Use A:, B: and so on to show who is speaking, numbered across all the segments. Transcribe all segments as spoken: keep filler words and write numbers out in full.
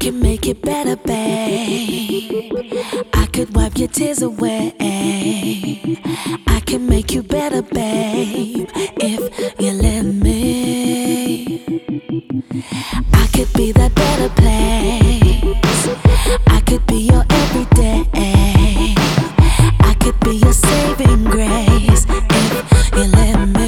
A: can make it better, babe. I could wipe your tears away. I can make you better, babe, if you let me. I could be that better place. I could be your everyday. I could be your saving grace if you let me.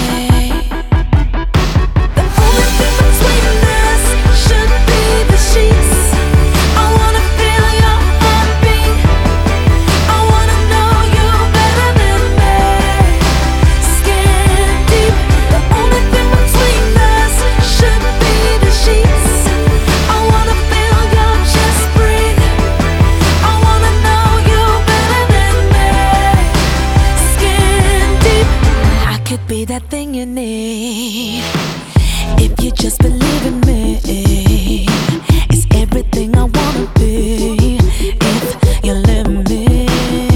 A: Be that thing you need. If you just believe in me, it's everything I wanna be. If you let me,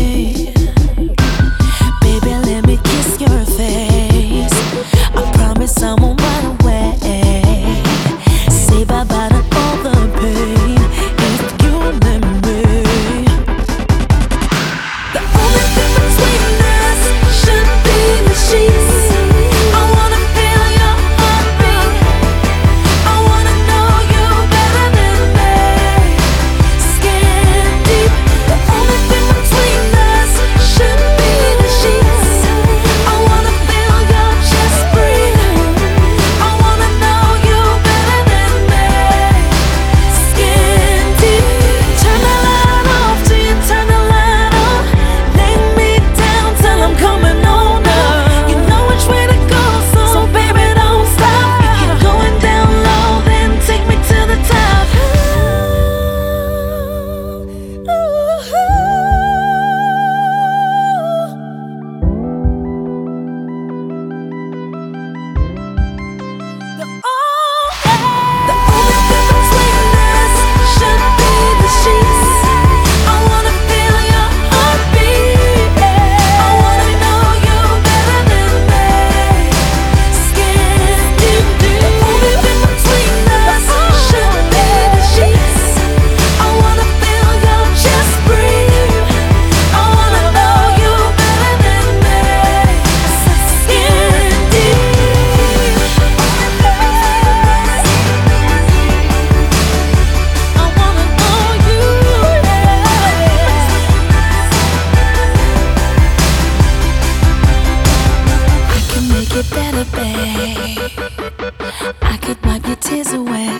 A: baby, let me kiss your face. I promise I won't run away. Say bye bye to all the pain if you let me. The only thing between us should be the sheets. Better, babe. I could wipe your tears away.